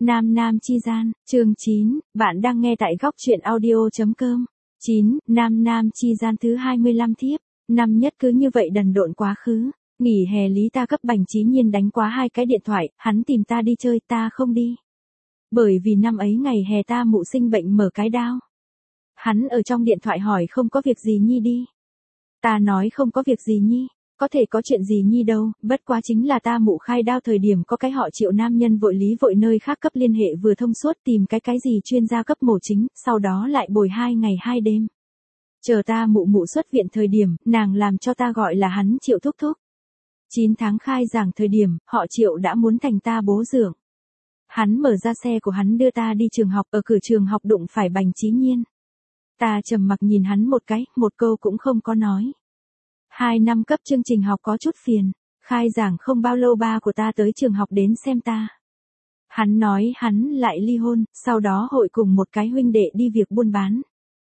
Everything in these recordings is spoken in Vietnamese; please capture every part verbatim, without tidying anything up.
Nam Nam Chi Gian, chương chín, bạn đang nghe tại góc truyện audio.com. chín, Nam Nam Chi Gian thứ hai mươi lăm thiếp, năm nhất cứ như vậy đần độn quá khứ, nghỉ hè lý ta cấp Bành Chí Nhiên đánh quá hai cái điện thoại, hắn tìm ta đi chơi ta không đi. Bởi vì năm ấy ngày hè ta mụ sinh bệnh mở cái đao. Hắn ở trong điện thoại hỏi không có việc gì nhi đi. Ta nói không có việc gì nhi. Có thể có chuyện gì nhi đâu, bất quá chính là ta mụ khai đao thời điểm có cái họ Triệu nam nhân vội lý vội nơi khác cấp liên hệ vừa thông suốt tìm cái cái gì chuyên gia cấp mổ chính, sau đó lại bồi hai ngày hai đêm. Chờ ta mụ mụ xuất viện thời điểm, nàng làm cho ta gọi là hắn Triệu thúc thúc. chín tháng khai giảng thời điểm, họ Triệu đã muốn thành ta bố dưỡng. Hắn mở ra xe của hắn đưa ta đi trường học, ở cửa trường học đụng phải Bành Chí Nhiên. Ta trầm mặc nhìn hắn một cái, một câu cũng không có nói. Hai năm cấp chương trình học có chút phiền, khai giảng không bao lâu ba của ta tới trường học đến xem ta. Hắn nói hắn lại ly hôn, sau đó hội cùng một cái huynh đệ đi việc buôn bán.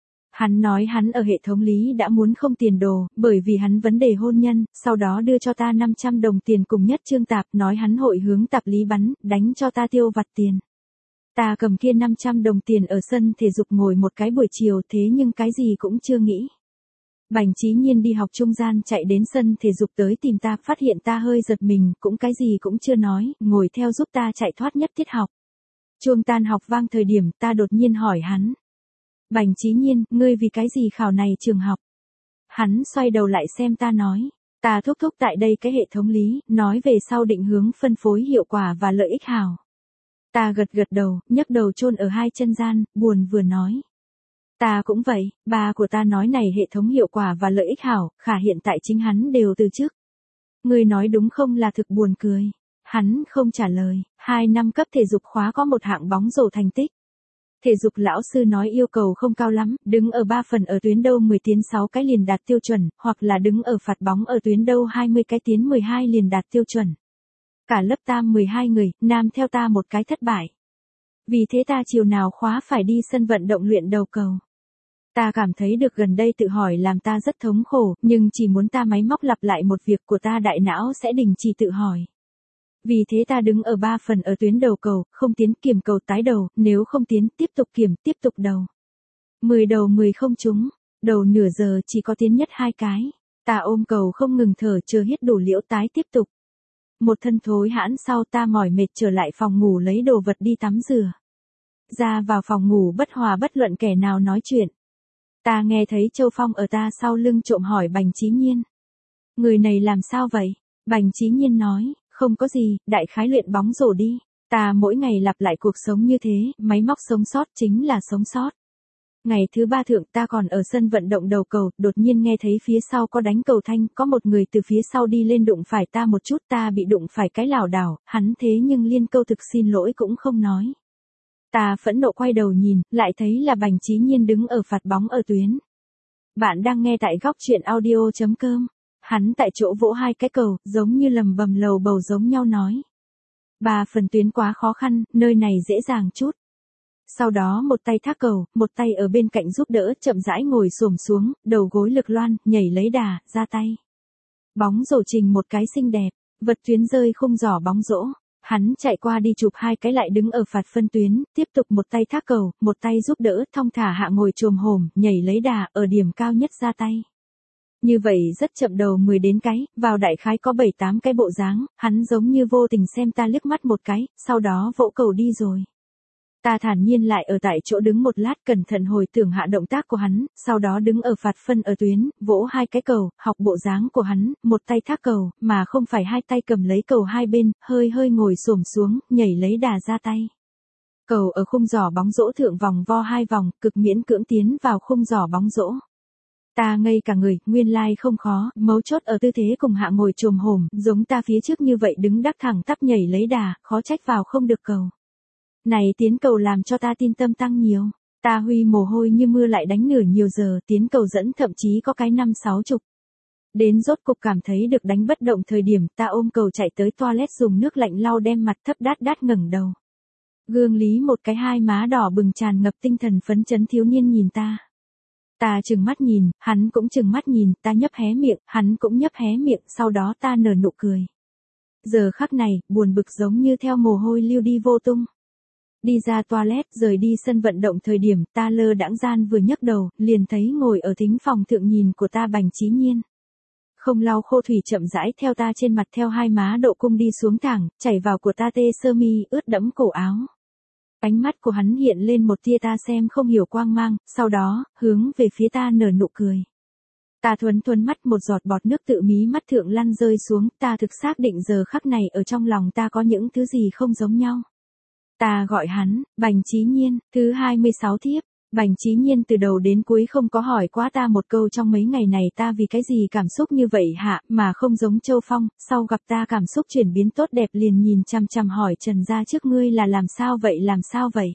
Hắn nói hắn ở hệ thống lý đã muốn không tiền đồ, bởi vì hắn vấn đề hôn nhân, sau đó đưa cho ta năm trăm đồng tiền cùng nhất trương tạp, nói hắn hội hướng tạp lý bắn, đánh cho ta tiêu vặt tiền. Ta cầm kia năm trăm đồng tiền ở sân thể dục ngồi một cái buổi chiều thế nhưng cái gì cũng chưa nghĩ. Bành Chí Nhiên đi học trung gian chạy đến sân thể dục tới tìm ta, phát hiện ta hơi giật mình, cũng cái gì cũng chưa nói, ngồi theo giúp ta chạy thoát nhất tiết học. Chuông tan học vang thời điểm, ta đột nhiên hỏi hắn. Bành Chí Nhiên, ngươi vì cái gì khảo này trường học? Hắn xoay đầu lại xem ta nói, ta thúc thúc tại đây cái hệ thống lý, nói về sau định hướng phân phối hiệu quả và lợi ích hảo. Ta gật gật đầu, nhấc đầu chôn ở hai chân gian, buồn vừa nói. Ta cũng vậy, ba của ta nói này hệ thống hiệu quả và lợi ích hảo, khả hiện tại chính hắn đều từ chức. Ngươi nói đúng không là thực buồn cười. Hắn không trả lời, hai năm cấp thể dục khóa có một hạng bóng rổ thành tích. Thể dục lão sư nói yêu cầu không cao lắm, đứng ở ba phần ở tuyến đâu mười tiến sáu cái liền đạt tiêu chuẩn, hoặc là đứng ở phạt bóng ở tuyến đâu hai mươi cái tiến mười hai liền đạt tiêu chuẩn. Cả lớp ta mười hai người, nam theo ta một cái thất bại. Vì thế ta chiều nào khóa phải đi sân vận động luyện đầu cầu. Ta cảm thấy được gần đây tự hỏi làm ta rất thống khổ, nhưng chỉ muốn ta máy móc lặp lại một việc của ta đại não sẽ đình chỉ tự hỏi. Vì thế ta đứng ở ba phần ở tuyến đầu cầu, không tiến kiểm cầu tái đầu, nếu không tiến tiếp tục kiểm, tiếp tục đầu. mười đầu mười không trúng, đầu nửa giờ chỉ có tiến nhất hai cái. Ta ôm cầu không ngừng thở chờ hết đủ liễu tái tiếp tục. Một thân thối hãn sau ta mỏi mệt trở lại phòng ngủ lấy đồ vật đi tắm rửa. Ra vào phòng ngủ bất hòa bất luận kẻ nào nói chuyện. Ta nghe thấy Châu Phong ở ta sau lưng trộm hỏi Bành Chí Nhiên. Người này làm sao vậy? Bành Chí Nhiên nói, không có gì, đại khái luyện bóng rổ đi. Ta mỗi ngày lặp lại cuộc sống như thế, máy móc sống sót chính là sống sót. Ngày thứ ba thượng ta còn ở sân vận động đầu cầu, đột nhiên nghe thấy phía sau có đánh cầu thanh, có một người từ phía sau đi lên đụng phải ta một chút, ta bị đụng phải cái lảo đảo, hắn thế nhưng liên câu thực xin lỗi cũng không nói. Ta phẫn nộ quay đầu nhìn, lại thấy là Bành Chí Nhiên đứng ở phạt bóng ở tuyến. Bạn đang nghe tại góc truyện audio.com. Hắn tại chỗ vỗ hai cái cầu, giống như lầm bầm lầu bầu giống nhau nói. Ba phần tuyến quá khó khăn, nơi này dễ dàng chút. Sau đó một tay thác cầu, một tay ở bên cạnh giúp đỡ, chậm rãi ngồi xổm xuống, đầu gối lực loan, nhảy lấy đà, ra tay. Bóng rổ trình một cái xinh đẹp, vật tuyến rơi khung giỏ bóng rổ. Hắn chạy qua đi chụp hai cái lại đứng ở phạt phân tuyến, tiếp tục một tay thác cầu, một tay giúp đỡ, thong thả hạ ngồi chồm hổm, nhảy lấy đà, ở điểm cao nhất ra tay. Như vậy rất chậm đầu mười đến cái, vào đại khái có bảy tám cái bộ dáng, hắn giống như vô tình xem ta liếc mắt một cái, sau đó vỗ cầu đi rồi. Ta thản nhiên lại ở tại chỗ đứng một lát cẩn thận hồi tưởng hạ động tác của hắn, sau đó đứng ở phạt phân ở tuyến, vỗ hai cái cầu, học bộ dáng của hắn, một tay thác cầu, mà không phải hai tay cầm lấy cầu hai bên, hơi hơi ngồi xổm xuống, nhảy lấy đà ra tay. Cầu ở khung giỏ bóng rổ thượng vòng vo hai vòng, cực miễn cưỡng tiến vào khung giỏ bóng rổ. Ta ngây cả người, nguyên lai like không khó, mấu chốt ở tư thế cùng hạ ngồi chồm hổm, giống ta phía trước như vậy đứng đắc thẳng tắp nhảy lấy đà, khó trách vào không được cầu. Này tiến cầu làm cho ta tin tâm tăng nhiều. Ta huy mồ hôi như mưa lại đánh nửa nhiều giờ, tiến cầu dẫn thậm chí có cái năm sáu chục. Đến rốt cục cảm thấy được đánh bất động thời điểm, ta ôm cầu chạy tới toilet dùng nước lạnh lau đem mặt thấp đát đát ngẩng đầu. Gương lý một cái hai má đỏ bừng tràn ngập tinh thần phấn chấn thiếu niên nhìn ta. Ta trừng mắt nhìn, hắn cũng trừng mắt nhìn, ta nhấp hé miệng, hắn cũng nhấp hé miệng, sau đó ta nở nụ cười. Giờ khắc này, buồn bực giống như theo mồ hôi lưu đi vô tung. Đi ra toilet, rời đi sân vận động thời điểm ta lơ đãng gian vừa nhấc đầu, liền thấy ngồi ở thính phòng thượng nhìn của ta Bành Chí Nhiên. Không lau khô thủy chậm rãi theo ta trên mặt theo hai má độ cung đi xuống thẳng, chảy vào của ta tê sơ mi ướt đẫm cổ áo. Ánh mắt của hắn hiện lên một tia ta xem không hiểu quang mang, sau đó, hướng về phía ta nở nụ cười. Ta thuấn thuấn mắt một giọt bọt nước tự mí mắt thượng lăn rơi xuống, ta thực xác định giờ khắc này ở trong lòng ta có những thứ gì không giống nhau. Ta gọi hắn, Bành Chí Nhiên, thứ hai mươi sáu thiếp. Bành Chí Nhiên từ đầu đến cuối không có hỏi quá ta một câu trong mấy ngày này ta vì cái gì cảm xúc như vậy hạ, mà không giống Châu Phong, sau gặp ta cảm xúc chuyển biến tốt đẹp liền nhìn chằm chằm hỏi Trần gia trước ngươi là làm sao vậy làm sao vậy.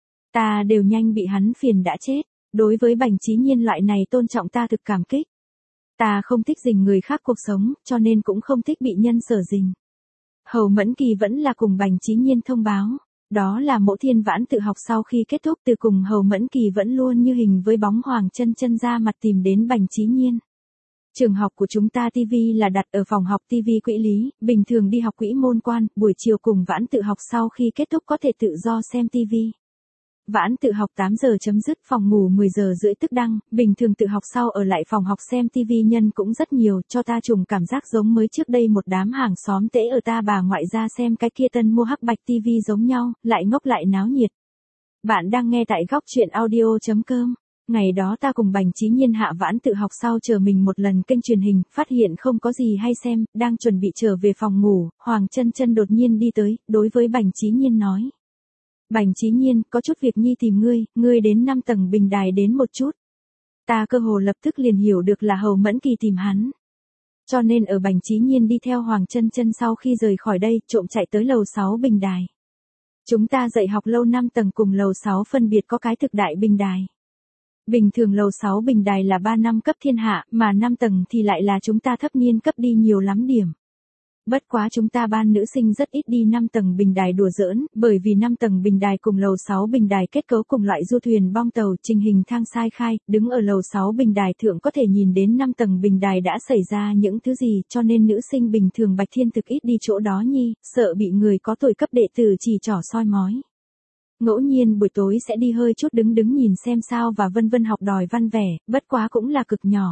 Ta đều nhanh bị hắn phiền đã chết, đối với Bành Chí Nhiên loại này tôn trọng ta thực cảm kích. Ta không thích dình người khác cuộc sống, cho nên cũng không thích bị nhân sở dình. Hầu Mẫn Kỳ vẫn là cùng Bành Chí Nhiên thông báo. Đó là Mộ Thiên Vãn tự học sau khi kết thúc từ cùng Hầu Mẫn Kỳ vẫn luôn như hình với bóng Hoàng Chân Chân ra mặt tìm đến Bành Chí Nhiên. Trường học của chúng ta ti vi là đặt ở phòng học ti vi quỹ lý, bình thường đi học quỹ môn quan, buổi chiều cùng Vãn tự học sau khi kết thúc có thể tự do xem ti vi. Vãn tự học tám giờ chấm dứt, phòng ngủ mười giờ rưỡi tức đăng, bình thường tự học sau ở lại phòng học xem ti vi nhân cũng rất nhiều, cho ta trùng cảm giác giống mới trước đây một đám hàng xóm tễ ở ta bà ngoại ra xem cái kia tân mua hắc bạch ti vi giống nhau, lại ngốc lại náo nhiệt. Bạn đang nghe tại góc truyện audio chấm com. Ngày đó ta cùng Bành Chí Nhiên hạ Vãn tự học sau chờ mình một lần kênh truyền hình, phát hiện không có gì hay xem, đang chuẩn bị trở về phòng ngủ, Hoàng Chân Chân đột nhiên đi tới, đối với Bành Chí Nhiên nói. Bành Chí Nhiên, có chút việc nhi tìm ngươi, ngươi đến năm tầng bình đài đến một chút. Ta cơ hồ lập tức liền hiểu được là Hầu Mẫn Kỳ tìm hắn. Cho nên ở Bành Chí Nhiên đi theo Hoàng Chân Chân sau khi rời khỏi đây, trộm chạy tới lầu sáu bình đài. Chúng ta dạy học lâu năm tầng cùng lầu sáu phân biệt có cái thực đại bình đài. Bình thường lầu sáu bình đài là ba năm cấp thiên hạ, mà năm tầng thì lại là chúng ta thấp niên cấp đi nhiều lắm điểm. Bất quá chúng ta ban nữ sinh rất ít đi năm tầng bình đài đùa giỡn, bởi vì năm tầng bình đài cùng lầu sáu bình đài kết cấu cùng loại du thuyền bong tàu, trình hình thang sai khai, đứng ở lầu sáu bình đài thượng có thể nhìn đến năm tầng bình đài đã xảy ra những thứ gì, cho nên nữ sinh bình thường Bạch Thiên thực ít đi chỗ đó nhi, sợ bị người có tuổi cấp đệ tử chỉ trỏ soi mói. Ngẫu nhiên buổi tối sẽ đi hơi chút đứng đứng nhìn xem sao và vân vân học đòi văn vẻ, bất quá cũng là cực nhỏ.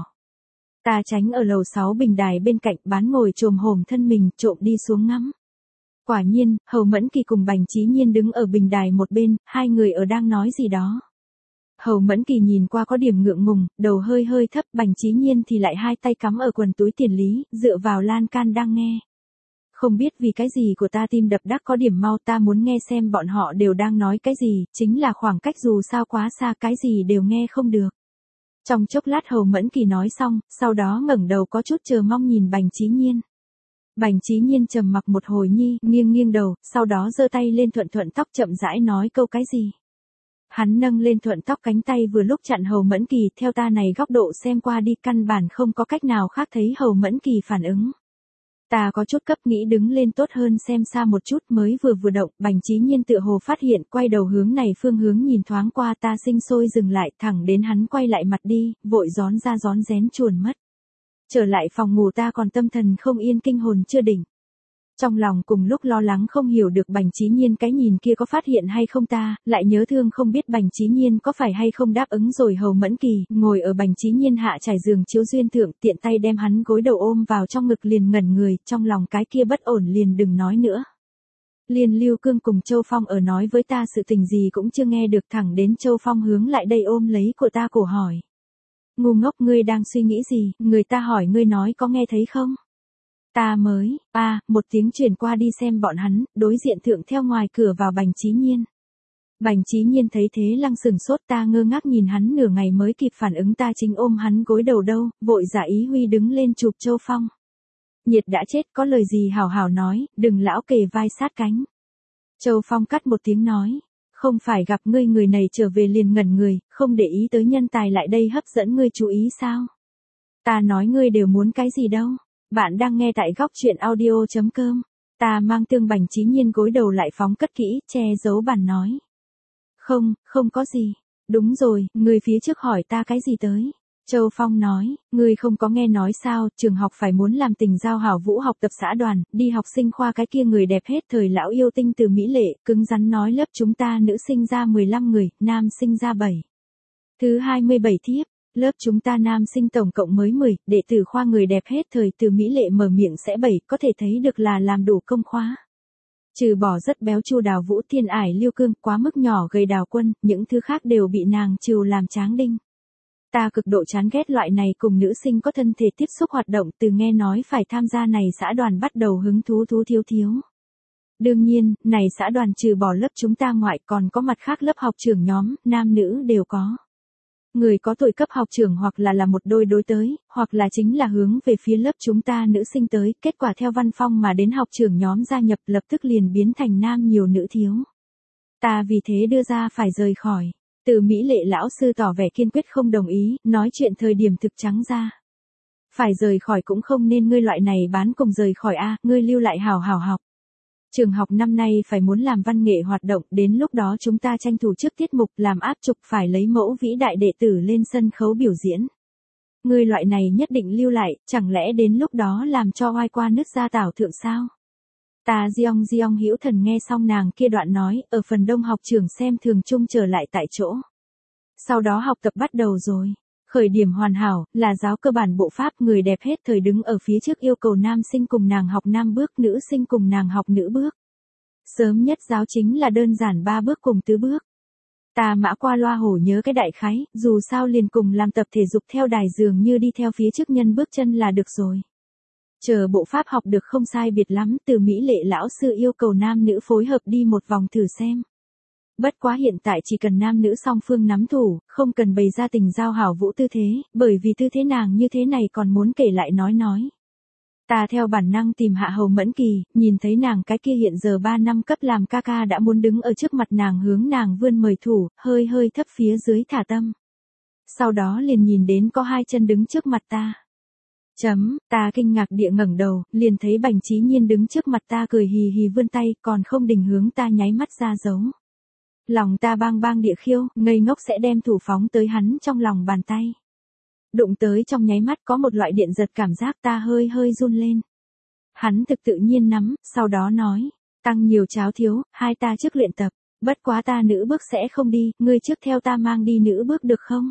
Ta tránh ở lầu sáu bình đài bên cạnh bán ngồi trồm hổm thân mình trộm đi xuống ngắm. Quả nhiên, Hầu Mẫn Kỳ cùng Bành Chí Nhiên đứng ở bình đài một bên, hai người ở đang nói gì đó. Hầu Mẫn Kỳ nhìn qua có điểm ngượng ngùng, đầu hơi hơi thấp, Bành Chí Nhiên thì lại hai tay cắm ở quần túi tiền lý, dựa vào lan can đang nghe. Không biết vì cái gì của ta tim đập đắc có điểm mau, ta muốn nghe xem bọn họ đều đang nói cái gì, chính là khoảng cách dù sao quá xa cái gì đều nghe không được. Trong chốc lát Hầu Mẫn Kỳ nói xong, sau đó ngẩng đầu có chút chờ mong nhìn Bành Chí Nhiên. Bành Chí Nhiên trầm mặc một hồi nhi, nghiêng nghiêng đầu, sau đó giơ tay lên thuận thuận tóc chậm rãi nói câu cái gì. Hắn nâng lên thuận tóc cánh tay vừa lúc chặn Hầu Mẫn Kỳ, theo ta này góc độ xem qua đi căn bản không có cách nào khác thấy Hầu Mẫn Kỳ phản ứng. Ta có chút cấp nghĩ đứng lên tốt hơn xem xa một chút mới vừa vừa động, Bành Chí Nhiên tựa hồ phát hiện quay đầu hướng này phương hướng nhìn thoáng qua ta sinh sôi dừng lại thẳng đến hắn quay lại mặt đi, vội gión ra gión rén chuồn mất. Trở lại phòng ngủ ta còn tâm thần không yên kinh hồn chưa đỉnh. Trong lòng cùng lúc lo lắng không hiểu được Bành Chí Nhiên cái nhìn kia có phát hiện hay không ta, lại nhớ thương không biết Bành Chí Nhiên có phải hay không đáp ứng rồi. Hầu Mẫn Kỳ, ngồi ở Bành Chí Nhiên hạ trải giường chiếu duyên thượng, tiện tay đem hắn gối đầu ôm vào trong ngực liền ngẩn người, trong lòng cái kia bất ổn liền đừng nói nữa. Liên Lưu Cương cùng Châu Phong ở nói với ta sự tình gì cũng chưa nghe được, thẳng đến Châu Phong hướng lại đây ôm lấy của ta cổ hỏi. Ngu ngốc, ngươi đang suy nghĩ gì, người ta hỏi ngươi nói có nghe thấy không? Ta mới, a à, một tiếng truyền qua đi xem bọn hắn, đối diện thượng theo ngoài cửa vào Bành Chí Nhiên. Bành Chí Nhiên thấy thế lăng sừng sốt, ta ngơ ngác nhìn hắn nửa ngày mới kịp phản ứng ta chính ôm hắn gối đầu đâu, vội giả ý huy đứng lên chụp Châu Phong. Nhiệt đã chết, có lời gì hảo hảo nói, đừng lão kề vai sát cánh. Châu Phong cắt một tiếng nói, không phải gặp ngươi người này trở về liền ngẩn người, không để ý tới nhân tài lại đây hấp dẫn ngươi chú ý sao? Ta nói ngươi đều muốn cái gì đâu. Bạn đang nghe tại góc truyện audio chấm com. Ta mang tương Bành Chí Nhiên gối đầu lại phóng cất kỹ, che giấu bản nói. Không, không có gì. Đúng rồi, người phía trước hỏi ta cái gì tới. Châu Phong nói, ngươi không có nghe nói sao, trường học phải muốn làm tình giao hảo vũ học tập xã đoàn, đi học sinh khoa cái kia người đẹp hết thời lão yêu tinh từ Mỹ Lệ, cứng rắn nói lớp chúng ta nữ sinh ra mười lăm người, nam sinh ra bảy. Thứ hai mươi bảy thiếp, lớp chúng ta nam sinh tổng cộng mới mười, đệ tử khoa người đẹp hết thời từ Mỹ Lệ mở miệng sẽ bảy, có thể thấy được là làm đủ công khóa. Trừ bỏ rất béo Chu Đào Vũ Thiên Ải Liêu Cương quá mức nhỏ gầy Đào Quân, những thứ khác đều bị nàng trừ làm tráng đinh. Ta cực độ chán ghét loại này cùng nữ sinh có thân thể tiếp xúc hoạt động, từ nghe nói phải tham gia này xã đoàn bắt đầu hứng thú thú thiếu thiếu. Đương nhiên, này xã đoàn trừ bỏ lớp chúng ta ngoại còn có mặt khác lớp học trưởng nhóm, nam nữ đều có. Người có tuổi cấp học trưởng hoặc là là một đôi đối tới, hoặc là chính là hướng về phía lớp chúng ta nữ sinh tới, kết quả theo văn phong mà đến học trưởng nhóm gia nhập lập tức liền biến thành nam nhiều nữ thiếu. Ta vì thế đưa ra phải rời khỏi. Từ Mỹ Lệ lão sư tỏ vẻ kiên quyết không đồng ý, nói chuyện thời điểm thực trắng ra. Phải rời khỏi cũng không nên ngươi loại này bán cùng rời khỏi a, ngươi lưu lại hảo hảo học. Trường học năm nay phải muốn làm văn nghệ hoạt động, đến lúc đó chúng ta tranh thủ trước tiết mục làm áp trục phải lấy mẫu vĩ đại đệ tử lên sân khấu biểu diễn. Ngươi loại này nhất định lưu lại, chẳng lẽ đến lúc đó làm cho oai qua nước ra tảo thượng sao? Ta Diong Diong hữu thần nghe xong nàng kia đoạn nói, ở phần đông học trường xem thường chung trở lại tại chỗ. Sau đó học tập bắt đầu rồi. Khởi điểm hoàn hảo, là giáo cơ bản bộ pháp người đẹp hết thời đứng ở phía trước yêu cầu nam sinh cùng nàng học nam bước, nữ sinh cùng nàng học nữ bước. Sớm nhất giáo chính là đơn giản ba bước cùng tứ bước. Ta mã qua loa hổ nhớ cái đại khái, dù sao liền cùng làm tập thể dục theo đài dường như đi theo phía trước nhân bước chân là được rồi. Chờ bộ pháp học được không sai biệt lắm, từ Mỹ Lệ lão sư yêu cầu nam nữ phối hợp đi một vòng thử xem. Bất quá hiện tại chỉ cần nam nữ song phương nắm thủ, không cần bày ra tình giao hảo vũ tư thế, bởi vì tư thế nàng như thế này còn muốn kể lại nói nói. Ta theo bản năng tìm Hạ Hầu Mẫn Kỳ, nhìn thấy nàng cái kia hiện giờ ba năm cấp làm ca ca đã muốn đứng ở trước mặt nàng hướng nàng vươn mời thủ, hơi hơi thấp phía dưới thả tâm. Sau đó liền nhìn đến có hai chân đứng trước mặt ta. Chấm, ta kinh ngạc địa ngẩng đầu, liền thấy Bành Chí Nhiên đứng trước mặt ta cười hì hì vươn tay, còn không đình hướng ta nháy mắt ra dấu. Lòng ta bang bang địa khiêu, ngây ngốc sẽ đem thủ phóng tới hắn trong lòng bàn tay. Đụng tới trong nháy mắt có một loại điện giật cảm giác ta hơi hơi run lên. Hắn thực tự nhiên nắm, sau đó nói, tăng nhiều cháo thiếu, hai ta trước luyện tập, bất quá ta nữ bước sẽ không đi, ngươi trước theo ta mang đi nữ bước được không?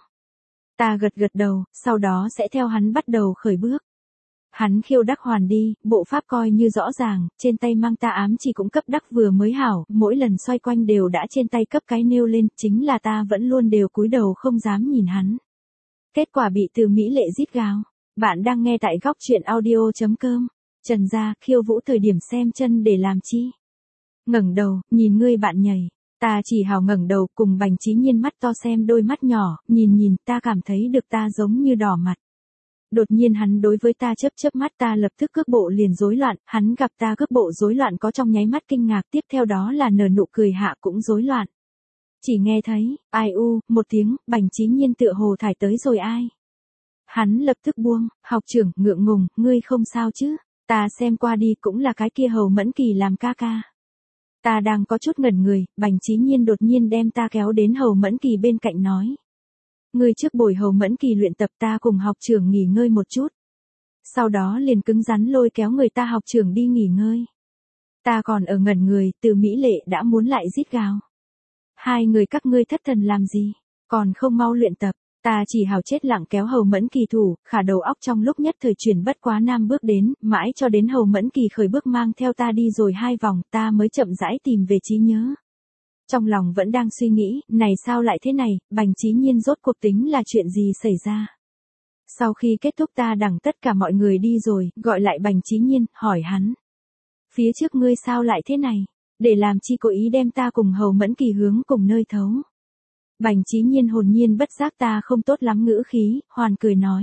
Ta gật gật đầu, sau đó sẽ theo hắn bắt đầu khởi bước. Hắn khiêu đắc hoàn đi, bộ pháp coi như rõ ràng, trên tay mang ta ám chỉ cũng cấp đắc vừa mới hảo, mỗi lần xoay quanh đều đã trên tay cấp cái nêu lên, chính là ta vẫn luôn đều cúi đầu không dám nhìn hắn. Kết quả bị từ Mỹ Lệ rít gào. Bạn đang nghe tại góc truyện audio chấm com. Trần gia, khiêu vũ thời điểm xem chân để làm chi? Ngẩng đầu, nhìn ngươi bạn nhảy. Ta chỉ hào ngẩng đầu cùng Bành Chí Nhiên mắt to xem đôi mắt nhỏ, nhìn nhìn ta cảm thấy được ta giống như đỏ mặt. Đột nhiên hắn đối với ta chớp chớp mắt ta lập tức cước bộ liền rối loạn, hắn gặp ta cước bộ rối loạn có trong nháy mắt kinh ngạc tiếp theo đó là nở nụ cười hạ cũng rối loạn. Chỉ nghe thấy, ai u, một tiếng, Bành Chí Nhiên tựa hồ thải tới rồi ai. Hắn lập tức buông, học trưởng, ngượng ngùng, ngươi không sao chứ, ta xem qua đi cũng là cái kia Hầu Mẫn Kỳ làm ca ca. Ta đang có chút ngẩn người, Bành Chí Nhiên đột nhiên đem ta kéo đến Hầu Mẫn Kỳ bên cạnh nói. Ngươi trước buổi Hầu Mẫn Kỳ luyện tập ta cùng học trưởng nghỉ ngơi một chút. Sau đó liền cứng rắn lôi kéo người ta học trưởng đi nghỉ ngơi. Ta còn ở ngẩn người, từ Mỹ Lệ đã muốn lại rít gào. Hai người các ngươi thất thần làm gì, còn không mau luyện tập, ta chỉ hào chết lặng kéo Hầu Mẫn Kỳ thủ, khả đầu óc trong lúc nhất thời chuyển bất quá nam bước đến, mãi cho đến Hầu Mẫn Kỳ khởi bước mang theo ta đi rồi hai vòng, ta mới chậm rãi tìm về trí nhớ. Trong lòng vẫn đang suy nghĩ, này sao lại thế này, Bành Chí Nhiên rốt cuộc tính là chuyện gì xảy ra. Sau khi kết thúc ta đằng tất cả mọi người đi rồi, gọi lại Bành Chí Nhiên, hỏi hắn. Phía trước ngươi sao lại thế này? Để làm chi cố ý đem ta cùng Hầu Mẫn Kỳ hướng cùng nơi thấu. Bành Chí Nhiên hồn nhiên bất giác ta không tốt lắm ngữ khí, hoàn cười nói.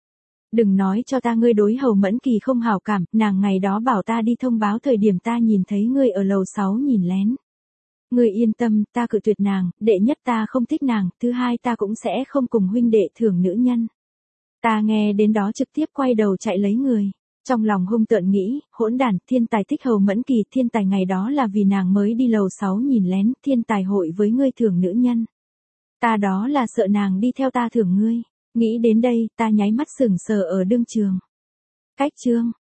Đừng nói cho ta ngươi đối Hầu Mẫn Kỳ không hảo cảm, nàng ngày đó bảo ta đi thông báo thời điểm ta nhìn thấy ngươi ở lầu sáu nhìn lén. Ngươi yên tâm, ta cự tuyệt nàng, đệ nhất ta không thích nàng, thứ hai ta cũng sẽ không cùng huynh đệ thưởng nữ nhân. Ta nghe đến đó trực tiếp quay đầu chạy lấy người. Trong lòng hung tợn nghĩ, hỗn đản, thiên tài thích Hầu Mẫn Kỳ, thiên tài ngày đó là vì nàng mới đi lầu sáu nhìn lén, thiên tài hội với ngươi thưởng nữ nhân. Ta đó là sợ nàng đi theo ta thưởng ngươi. Nghĩ đến đây, ta nháy mắt sững sờ ở đương trường. Cách chương